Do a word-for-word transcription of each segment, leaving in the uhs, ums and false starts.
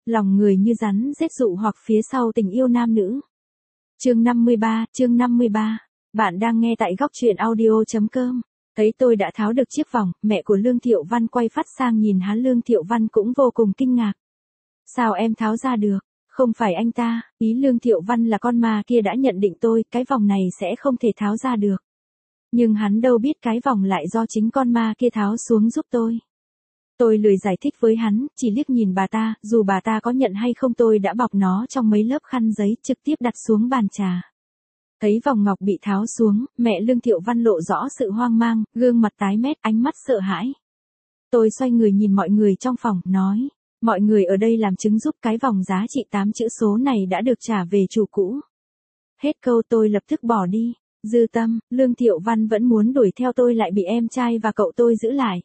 lòng người như rắn rết dụ hoặc phía sau tình yêu nam nữ. Chương năm mươi ba, chương năm mươi ba. Bạn đang nghe tại góc truyện audio.com. Thấy tôi đã tháo được chiếc vòng, mẹ của Lương Thiệu Văn quay phát sang nhìn hắn. Lương Thiệu Văn cũng vô cùng kinh ngạc. Sao em tháo ra được? Không phải anh ta, ý Lương Thiệu Văn là con ma kia đã nhận định tôi, cái vòng này sẽ không thể tháo ra được. Nhưng hắn đâu biết cái vòng lại do chính con ma kia tháo xuống giúp tôi. Tôi lười giải thích với hắn, chỉ liếc nhìn bà ta, dù bà ta có nhận hay không tôi đã bọc nó trong mấy lớp khăn giấy trực tiếp đặt xuống bàn trà. Thấy vòng ngọc bị tháo xuống, mẹ Lương Thiệu Văn lộ rõ sự hoang mang, gương mặt tái mét, ánh mắt sợ hãi. Tôi xoay người nhìn mọi người trong phòng, nói, mọi người ở đây làm chứng giúp cái vòng giá trị tám chữ số này đã được trả về chủ cũ. Hết câu tôi lập tức bỏ đi. Dư Tâm, Lương Thiệu Văn vẫn muốn đuổi theo tôi lại bị em trai và cậu tôi giữ lại.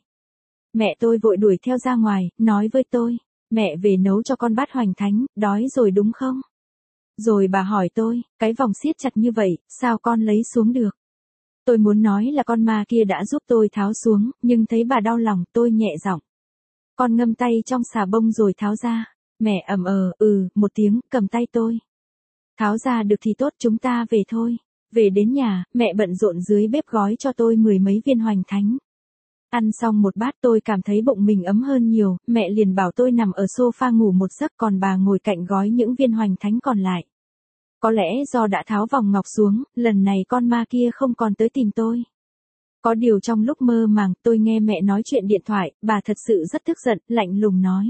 Mẹ tôi vội đuổi theo ra ngoài, nói với tôi, mẹ về nấu cho con bát hoành thánh, đói rồi đúng không? Rồi bà hỏi tôi, cái vòng siết chặt như vậy, sao con lấy xuống được? Tôi muốn nói là con ma kia đã giúp tôi tháo xuống, nhưng thấy bà đau lòng, tôi nhẹ giọng. Con ngâm tay trong xà bông rồi tháo ra. Mẹ ầm ờ, ừ, một tiếng, cầm tay tôi. Tháo ra được thì tốt, chúng ta về thôi. Về đến nhà, mẹ bận rộn dưới bếp gói cho tôi mười mấy viên hoành thánh. Ăn xong một bát tôi cảm thấy bụng mình ấm hơn nhiều, mẹ liền bảo tôi nằm ở sofa ngủ một giấc, còn bà ngồi cạnh gói những viên hoành thánh còn lại. Có lẽ do đã tháo vòng ngọc xuống, lần này con ma kia không còn tới tìm tôi. Có điều trong lúc mơ màng, tôi nghe mẹ nói chuyện điện thoại, bà thật sự rất tức giận, lạnh lùng nói.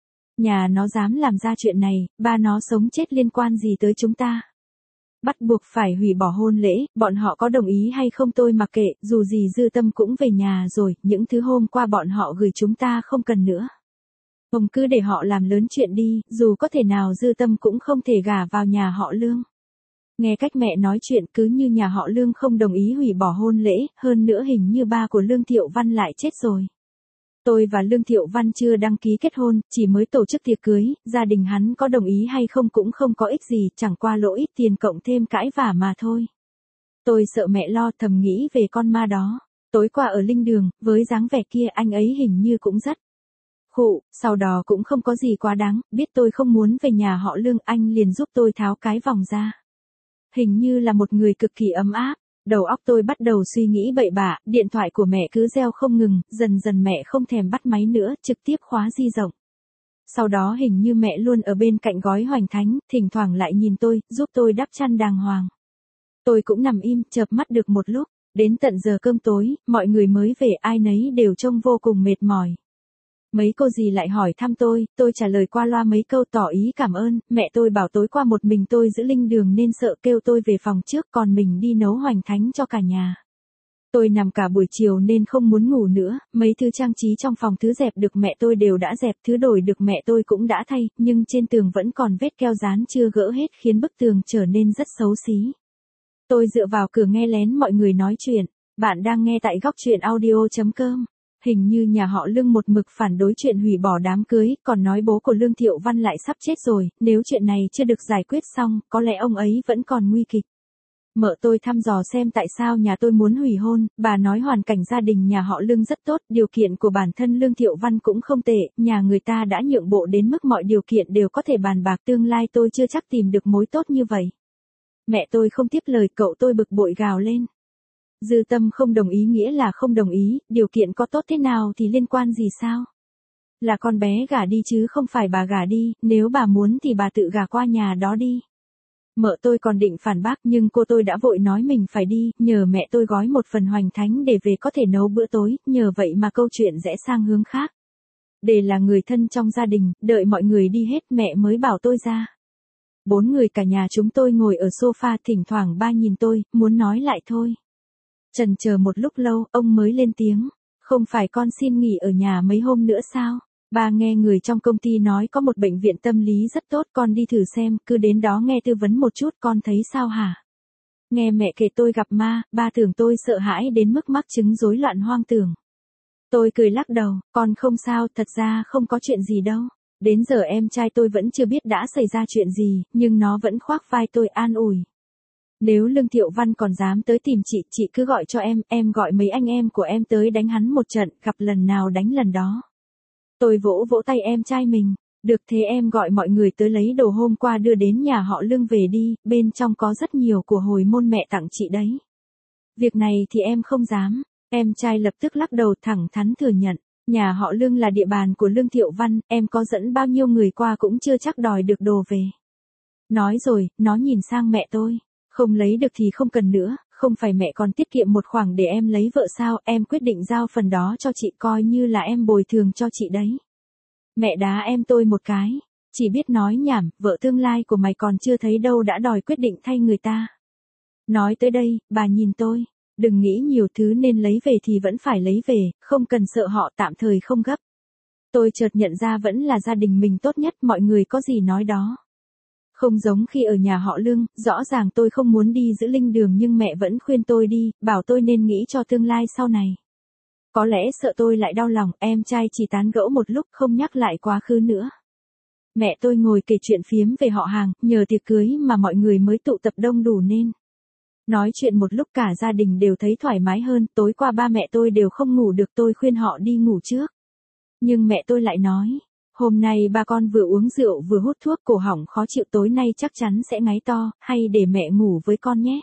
Nhà nó dám làm ra chuyện này, ba nó sống chết liên quan gì tới chúng ta? Bắt buộc phải hủy bỏ hôn lễ, bọn họ có đồng ý hay không tôi mặc kệ, dù gì Dư Tâm cũng về nhà rồi, những thứ hôm qua bọn họ gửi chúng ta không cần nữa. Ông cứ để họ làm lớn chuyện đi, dù có thể nào Dư Tâm cũng không thể gả vào nhà họ Lương. Nghe cách mẹ nói chuyện cứ như nhà họ Lương không đồng ý hủy bỏ hôn lễ, hơn nữa hình như ba của Lương Thiệu Văn lại chết rồi. Tôi và Lương Thiệu Văn chưa đăng ký kết hôn, chỉ mới tổ chức tiệc cưới, gia đình hắn có đồng ý hay không cũng không có ích gì, chẳng qua lỗ ít tiền cộng thêm cãi vả mà thôi. Tôi sợ mẹ lo, thầm nghĩ về con ma đó. Tối qua ở linh đường, với dáng vẻ kia anh ấy hình như cũng rất khụ, sau đó cũng không có gì quá đáng, biết tôi không muốn về nhà họ Lương, anh liền giúp tôi tháo cái vòng ra. Hình như là một người cực kỳ ấm áp. Đầu óc tôi bắt đầu suy nghĩ bậy bạ, điện thoại của mẹ cứ reo không ngừng, dần dần mẹ không thèm bắt máy nữa, trực tiếp khóa di động. Sau đó hình như mẹ luôn ở bên cạnh gói hoành thánh, thỉnh thoảng lại nhìn tôi, giúp tôi đắp chăn đàng hoàng. Tôi cũng nằm im, chợp mắt được một lúc, đến tận giờ cơm tối, mọi người mới về, ai nấy đều trông vô cùng mệt mỏi. Mấy cô dì lại hỏi thăm tôi, tôi trả lời qua loa mấy câu tỏ ý cảm ơn, mẹ tôi bảo tối qua một mình tôi giữ linh đường nên sợ kêu tôi về phòng trước còn mình đi nấu hoành thánh cho cả nhà. Tôi nằm cả buổi chiều nên không muốn ngủ nữa, mấy thứ trang trí trong phòng thứ dẹp được mẹ tôi đều đã dẹp, thứ đổi được mẹ tôi cũng đã thay, nhưng trên tường vẫn còn vết keo dán chưa gỡ hết khiến bức tường trở nên rất xấu xí. Tôi dựa vào cửa nghe lén mọi người nói chuyện, bạn đang nghe tại góc truyện audio.com. Hình như nhà họ Lương một mực phản đối chuyện hủy bỏ đám cưới, còn nói bố của Lương Thiệu Văn lại sắp chết rồi, nếu chuyện này chưa được giải quyết xong, có lẽ ông ấy vẫn còn nguy kịch. Mợ tôi thăm dò xem tại sao nhà tôi muốn hủy hôn, bà nói hoàn cảnh gia đình nhà họ Lương rất tốt, điều kiện của bản thân Lương Thiệu Văn cũng không tệ, nhà người ta đã nhượng bộ đến mức mọi điều kiện đều có thể bàn bạc, tương lai tôi chưa chắc tìm được mối tốt như vậy. Mẹ tôi không tiếp lời, cậu tôi bực bội gào lên. Dư Tâm không đồng ý nghĩa là không đồng ý, điều kiện có tốt thế nào thì liên quan gì sao? Là con bé gả đi chứ không phải bà gả đi, nếu bà muốn thì bà tự gả qua nhà đó đi. Mợ tôi còn định phản bác nhưng cô tôi đã vội nói mình phải đi, nhờ mẹ tôi gói một phần hoành thánh để về có thể nấu bữa tối, nhờ vậy mà câu chuyện rẽ sang hướng khác. Để là người thân trong gia đình, đợi mọi người đi hết mẹ mới bảo tôi ra. Bốn người cả nhà chúng tôi ngồi ở sofa, thỉnh thoảng ba nhìn tôi, muốn nói lại thôi. Chần chờ một lúc lâu, ông mới lên tiếng, không phải con xin nghỉ ở nhà mấy hôm nữa sao? Ba nghe người trong công ty nói có một bệnh viện tâm lý rất tốt, con đi thử xem, cứ đến đó nghe tư vấn một chút, con thấy sao hả? Nghe mẹ kể tôi gặp ma, ba tưởng tôi sợ hãi đến mức mắc chứng rối loạn hoang tưởng. Tôi cười lắc đầu, con không sao, thật ra không có chuyện gì đâu. Đến giờ em trai tôi vẫn chưa biết đã xảy ra chuyện gì, nhưng nó vẫn khoác vai tôi an ủi. Nếu Lương Thiệu Văn còn dám tới tìm chị, chị cứ gọi cho em, em gọi mấy anh em của em tới đánh hắn một trận, gặp lần nào đánh lần đó. Tôi vỗ vỗ tay em trai mình, Được thế em gọi mọi người tới lấy đồ hôm qua đưa đến nhà họ Lương về đi, bên trong có rất nhiều của hồi môn mẹ tặng chị đấy. Việc này thì em không dám. Em trai lập tức lắc đầu thẳng thắn thừa nhận. Nhà họ Lương là địa bàn của Lương Thiệu Văn, em có dẫn bao nhiêu người qua cũng chưa chắc đòi được đồ về. Nói rồi, nó nhìn sang mẹ tôi. Không lấy được thì không cần nữa, không phải mẹ còn tiết kiệm một khoản để em lấy vợ sao, em quyết định giao phần đó cho chị coi như là em bồi thường cho chị đấy. Mẹ đá em tôi một cái. Chỉ biết nói nhảm, vợ tương lai của mày còn chưa thấy đâu đã đòi quyết định thay người ta. Nói tới đây, bà nhìn tôi. Đừng nghĩ nhiều thứ nên lấy về thì vẫn phải lấy về, không cần sợ họ tạm thời không gấp. Tôi chợt nhận ra vẫn là gia đình mình tốt nhất, mọi người có gì nói đó. Không giống khi ở nhà họ Lương, rõ ràng tôi không muốn đi giữ linh đường nhưng mẹ vẫn khuyên tôi đi, bảo tôi nên nghĩ cho tương lai sau này. Có lẽ sợ tôi lại đau lòng, em trai chỉ tán gẫu một lúc không nhắc lại quá khứ nữa. Mẹ tôi ngồi kể chuyện phiếm về họ hàng, nhờ tiệc cưới mà mọi người mới tụ tập đông đủ nên. Nói chuyện một lúc cả gia đình đều thấy thoải mái hơn, tối qua ba mẹ tôi đều không ngủ được, tôi khuyên họ đi ngủ trước. Nhưng mẹ tôi lại nói, hôm nay ba con vừa uống rượu vừa hút thuốc cổ họng khó chịu, tối nay chắc chắn sẽ ngáy to, hay để mẹ ngủ với con nhé.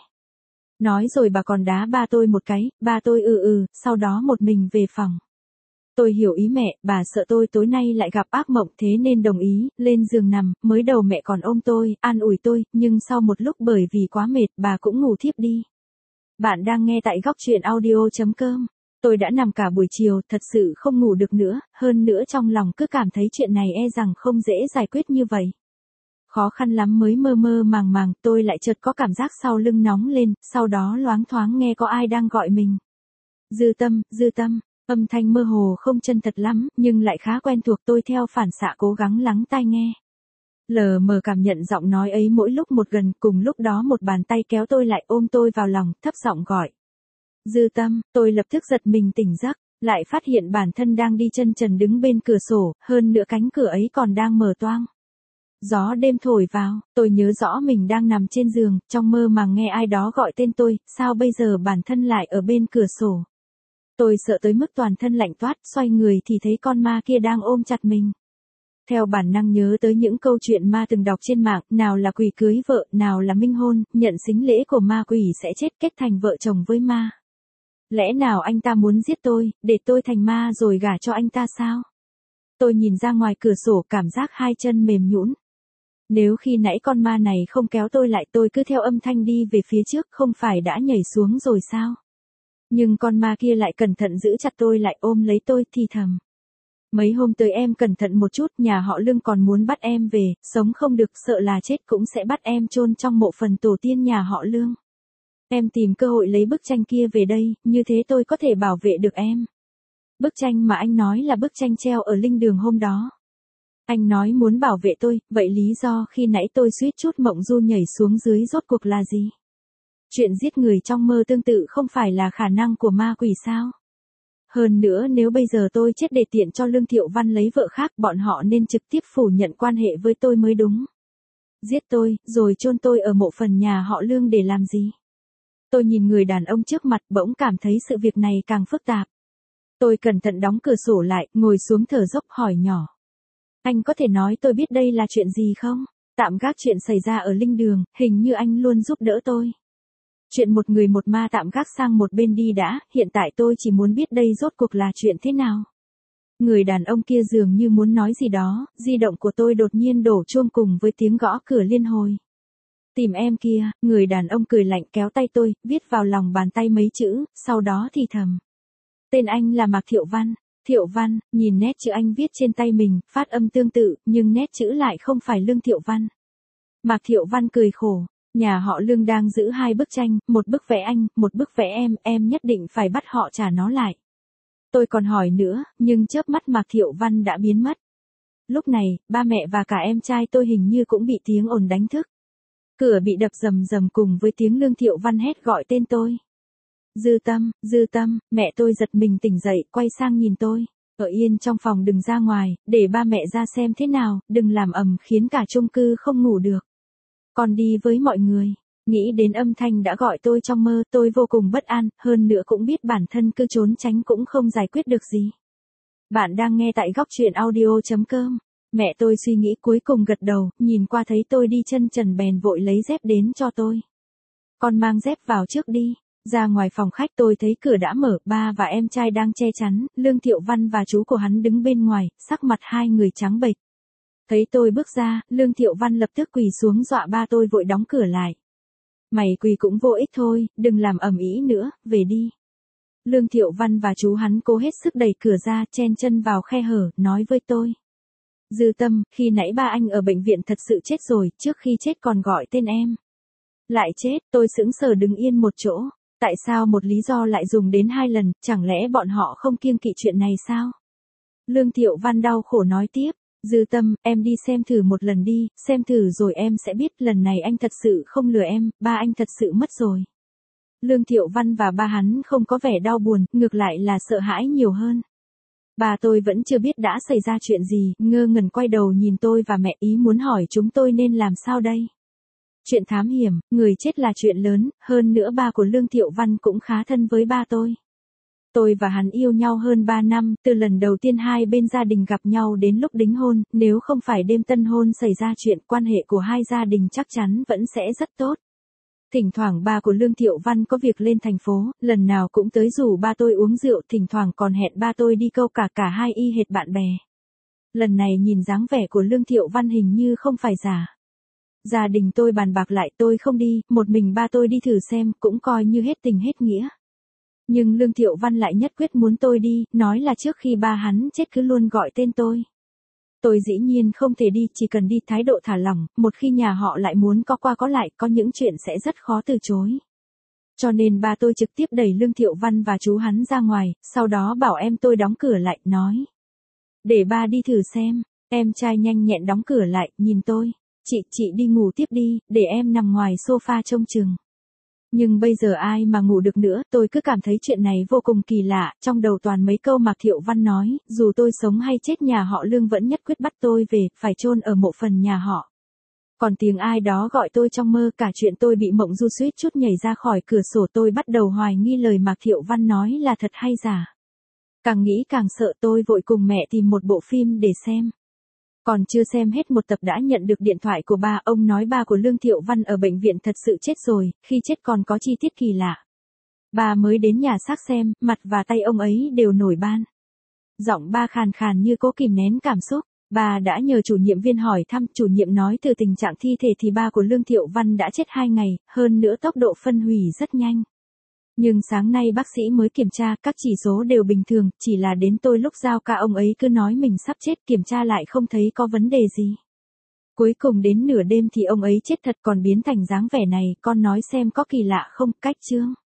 Nói rồi bà còn đá ba tôi một cái, ba tôi ừ ừ, sau đó một mình về phòng. Tôi hiểu ý mẹ, bà sợ tôi tối nay lại gặp ác mộng thế nên đồng ý, lên giường nằm, mới đầu mẹ còn ôm tôi, an ủi tôi, nhưng sau một lúc bởi vì quá mệt, bà cũng ngủ thiếp đi. Bạn đang nghe tại góc truyện audio.com. Tôi đã nằm cả buổi chiều, thật sự không ngủ được nữa, hơn nữa trong lòng cứ cảm thấy chuyện này e rằng không dễ giải quyết như vậy. Khó khăn lắm mới mơ mơ màng màng, tôi lại chợt có cảm giác sau lưng nóng lên, sau đó loáng thoáng nghe có ai đang gọi mình. Dư Tâm, Dư Tâm. Âm thanh mơ hồ không chân thật lắm, nhưng lại khá quen thuộc, tôi theo phản xạ cố gắng lắng tai nghe. Lờ mờ cảm nhận giọng nói ấy mỗi lúc một gần, cùng lúc đó một bàn tay kéo tôi lại ôm tôi vào lòng, thấp giọng gọi. Dư Tâm, tôi lập tức giật mình tỉnh giấc, lại phát hiện bản thân đang đi chân trần đứng bên cửa sổ, hơn nữa cánh cửa ấy còn đang mở toang. Gió đêm thổi vào, tôi nhớ rõ mình đang nằm trên giường, trong mơ màng nghe ai đó gọi tên tôi, sao bây giờ bản thân lại ở bên cửa sổ. Tôi sợ tới mức toàn thân lạnh toát, xoay người thì thấy con ma kia đang ôm chặt mình. Theo bản năng nhớ tới những câu chuyện ma từng đọc trên mạng, nào là quỷ cưới vợ, nào là minh hôn, nhận sính lễ của ma quỷ sẽ chết kết thành vợ chồng với ma. Lẽ nào anh ta muốn giết tôi, để tôi thành ma rồi gả cho anh ta sao? Tôi nhìn ra ngoài cửa sổ cảm giác hai chân mềm nhũn. Nếu khi nãy con ma này không kéo tôi lại tôi cứ theo âm thanh đi về phía trước không phải đã nhảy xuống rồi sao? Nhưng con ma kia lại cẩn thận giữ chặt tôi lại ôm lấy tôi thì thầm. Mấy hôm tới em cẩn thận một chút, nhà họ Lương còn muốn bắt em về, sống không được sợ là chết cũng sẽ bắt em chôn trong mộ phần tổ tiên nhà họ Lương. Em tìm cơ hội lấy bức tranh kia về đây, như thế tôi có thể bảo vệ được em. Bức tranh mà anh nói là bức tranh treo ở linh đường hôm đó. Anh nói muốn bảo vệ tôi, vậy lý do khi nãy tôi suýt chút mộng du nhảy xuống dưới rốt cuộc là gì? Chuyện giết người trong mơ tương tự không phải là khả năng của ma quỷ sao? Hơn nữa nếu bây giờ tôi chết để tiện cho Lương Thiệu Văn lấy vợ khác, bọn họ nên trực tiếp phủ nhận quan hệ với tôi mới đúng. Giết tôi, rồi chôn tôi ở mộ phần nhà họ Lương để làm gì? Tôi nhìn người đàn ông trước mặt bỗng cảm thấy sự việc này càng phức tạp. Tôi cẩn thận đóng cửa sổ lại, ngồi xuống thở dốc hỏi nhỏ. Anh có thể nói tôi biết đây là chuyện gì không? Tạm gác chuyện xảy ra ở linh đường, hình như anh luôn giúp đỡ tôi. Chuyện một người một ma tạm gác sang một bên đi đã, hiện tại tôi chỉ muốn biết đây rốt cuộc là chuyện thế nào. Người đàn ông kia dường như muốn nói gì đó, di động của tôi đột nhiên đổ chuông cùng với tiếng gõ cửa liên hồi. Tìm em kia, người đàn ông cười lạnh kéo tay tôi, viết vào lòng bàn tay mấy chữ, sau đó thì thầm. Tên anh là Mạc Thiệu Văn. Thiệu Văn, nhìn nét chữ anh viết trên tay mình, phát âm tương tự, nhưng nét chữ lại không phải Lương Thiệu Văn. Mạc Thiệu Văn cười khổ. Nhà họ Lương đang giữ hai bức tranh, một bức vẽ anh, một bức vẽ em, em nhất định phải bắt họ trả nó lại. Tôi còn hỏi nữa, nhưng chớp mắt Mạc Thiệu Văn đã biến mất. Lúc này, ba mẹ và cả em trai tôi hình như cũng bị tiếng ồn đánh thức. Cửa bị đập rầm rầm cùng với tiếng Lương Thiệu Văn hét gọi tên tôi. Dư Tâm, Dư Tâm, mẹ tôi giật mình tỉnh dậy, quay sang nhìn tôi. Ở yên trong phòng đừng ra ngoài, để ba mẹ ra xem thế nào, đừng làm ầm khiến cả chung cư không ngủ được. Con đi với mọi người. Nghĩ đến âm thanh đã gọi tôi trong mơ, tôi vô cùng bất an, hơn nữa cũng biết bản thân cứ trốn tránh cũng không giải quyết được gì. Bạn đang nghe tại góc truyện audio chấm com. Mẹ tôi suy nghĩ cuối cùng gật đầu, nhìn qua thấy tôi đi chân trần bèn vội lấy dép đến cho tôi. Con mang dép vào trước đi. Ra ngoài phòng khách tôi thấy cửa đã mở, ba và em trai đang che chắn, Lương Thiệu Văn và chú của hắn đứng bên ngoài, sắc mặt hai người trắng bệch. Thấy tôi bước ra, Lương Thiệu Văn lập tức quỳ xuống dọa ba tôi vội đóng cửa lại. Mày quỳ cũng vô ích thôi, đừng làm ầm ĩ nữa, về đi. Lương Thiệu Văn và chú hắn cố hết sức đẩy cửa ra, chen chân vào khe hở, nói với tôi. Dư Tâm, khi nãy ba anh ở bệnh viện thật sự chết rồi, trước khi chết còn gọi tên em. Lại chết, tôi sững sờ đứng yên một chỗ. Tại sao một lý do lại dùng đến hai lần, chẳng lẽ bọn họ không kiêng kỵ chuyện này sao? Lương Thiệu Văn đau khổ nói tiếp. Dư Tâm, em đi xem thử một lần đi, xem thử rồi em sẽ biết lần này anh thật sự không lừa em, ba anh thật sự mất rồi. Lương Thiệu Văn và ba hắn không có vẻ đau buồn, ngược lại là sợ hãi nhiều hơn. Bà tôi vẫn chưa biết đã xảy ra chuyện gì, ngơ ngẩn quay đầu nhìn tôi và mẹ ý muốn hỏi chúng tôi nên làm sao đây. Chuyện thám hiểm, người chết là chuyện lớn, hơn nữa ba của Lương Thiệu Văn cũng khá thân với ba tôi. Tôi và hắn yêu nhau hơn ba năm, từ lần đầu tiên hai bên gia đình gặp nhau đến lúc đính hôn, nếu không phải đêm tân hôn xảy ra chuyện, quan hệ của hai gia đình chắc chắn vẫn sẽ rất tốt. Thỉnh thoảng ba của Lương Thiệu Văn có việc lên thành phố, lần nào cũng tới rủ ba tôi uống rượu, thỉnh thoảng còn hẹn ba tôi đi câu cả cả hai y hệt bạn bè. Lần này nhìn dáng vẻ của Lương Thiệu Văn hình như không phải giả. Gia đình tôi bàn bạc lại tôi không đi, một mình ba tôi đi thử xem, cũng coi như hết tình hết nghĩa. Nhưng Lương Thiệu Văn lại nhất quyết muốn tôi đi, nói là trước khi ba hắn chết cứ luôn gọi tên tôi. Tôi dĩ nhiên không thể đi, chỉ cần đi thái độ thả lỏng, một khi nhà họ lại muốn có qua có lại, có những chuyện sẽ rất khó từ chối. Cho nên ba tôi trực tiếp đẩy Lương Thiệu Văn và chú hắn ra ngoài, sau đó bảo em tôi đóng cửa lại, nói. Để ba đi thử xem, em trai nhanh nhẹn đóng cửa lại, nhìn tôi. Chị, chị đi ngủ tiếp đi, để em nằm ngoài sofa trông chừng. Nhưng bây giờ ai mà ngủ được nữa, tôi cứ cảm thấy chuyện này vô cùng kỳ lạ, trong đầu toàn mấy câu Mạc Thiệu Văn nói, dù tôi sống hay chết nhà họ Lương vẫn nhất quyết bắt tôi về, phải chôn ở mộ phần nhà họ. Còn tiếng ai đó gọi tôi trong mơ, cả chuyện tôi bị mộng du suýt chút nhảy ra khỏi cửa sổ, tôi bắt đầu hoài nghi lời Mạc Thiệu Văn nói là thật hay giả. Càng nghĩ càng sợ, tôi vội cùng mẹ tìm một bộ phim để xem. Còn chưa xem hết một tập đã nhận được điện thoại của ba, ông nói ba của Lương Thiệu Văn ở bệnh viện thật sự chết rồi, khi chết còn có chi tiết kỳ lạ. Ba mới đến nhà xác xem, mặt và tay ông ấy đều nổi ban. Giọng ba khàn khàn như cố kìm nén cảm xúc. Ba đã nhờ chủ nhiệm viên hỏi thăm, chủ nhiệm nói từ tình trạng thi thể thì ba của Lương Thiệu Văn đã chết hai ngày, hơn nữa tốc độ phân hủy rất nhanh. Nhưng sáng nay bác sĩ mới kiểm tra, các chỉ số đều bình thường, chỉ là đến tôi lúc giao ca ông ấy cứ nói mình sắp chết, kiểm tra lại không thấy có vấn đề gì. Cuối cùng đến nửa đêm thì ông ấy chết thật, còn biến thành dáng vẻ này, con nói xem có kỳ lạ không, cách chương.